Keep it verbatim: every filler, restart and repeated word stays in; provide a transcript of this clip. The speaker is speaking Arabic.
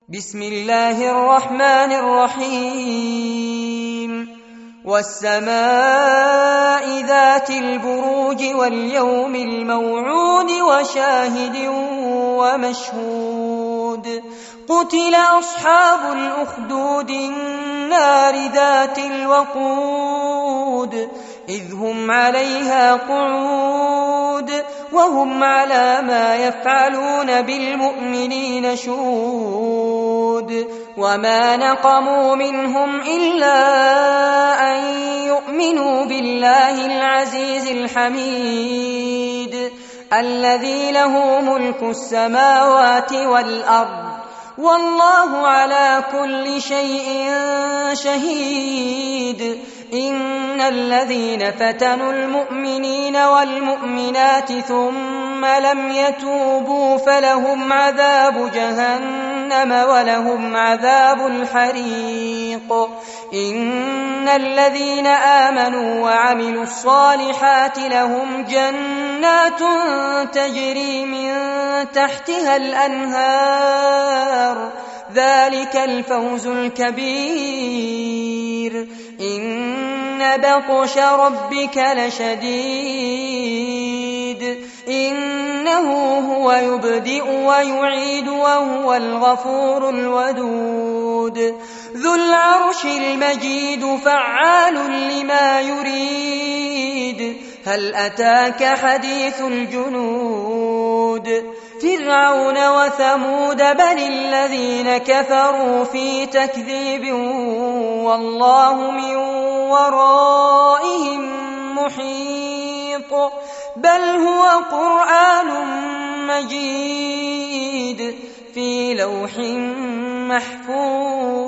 بسم الله الرحمن الرحيم والسماء ذات البروج واليوم الموعود وشاهد ومشهود قتل أصحاب الأخدود النار ذات الوقود إذ هم عليها قعود وهم على ما يفعلون بالمؤمنين شهود وما نقموا منهم إلا أن يؤمنوا بالله العزيز الحميد الذي له ملك السماوات والأرض والله على كل شيء شهيد إن الذين فتنوا المؤمنين والمؤمنات ثم لم يتوبوا فلهم عذاب جهنم ولهم عذاب الحريق إن الذين آمنوا وعملوا الصالحات لهم جنات تجري من تحتها الأنهار ذلك الفوز الكبير إن بطش ربك لشديد إنه هو يبدئ ويعيد وهو الغفور الودود ذو العرش المجيد فعال لما يريد هل أتاك حديث الجنود فرعون وثمود بل الذين كفروا في تكذيب والله من ورائهم محيط بل هو قرآن مجيد في لوح محفوظ.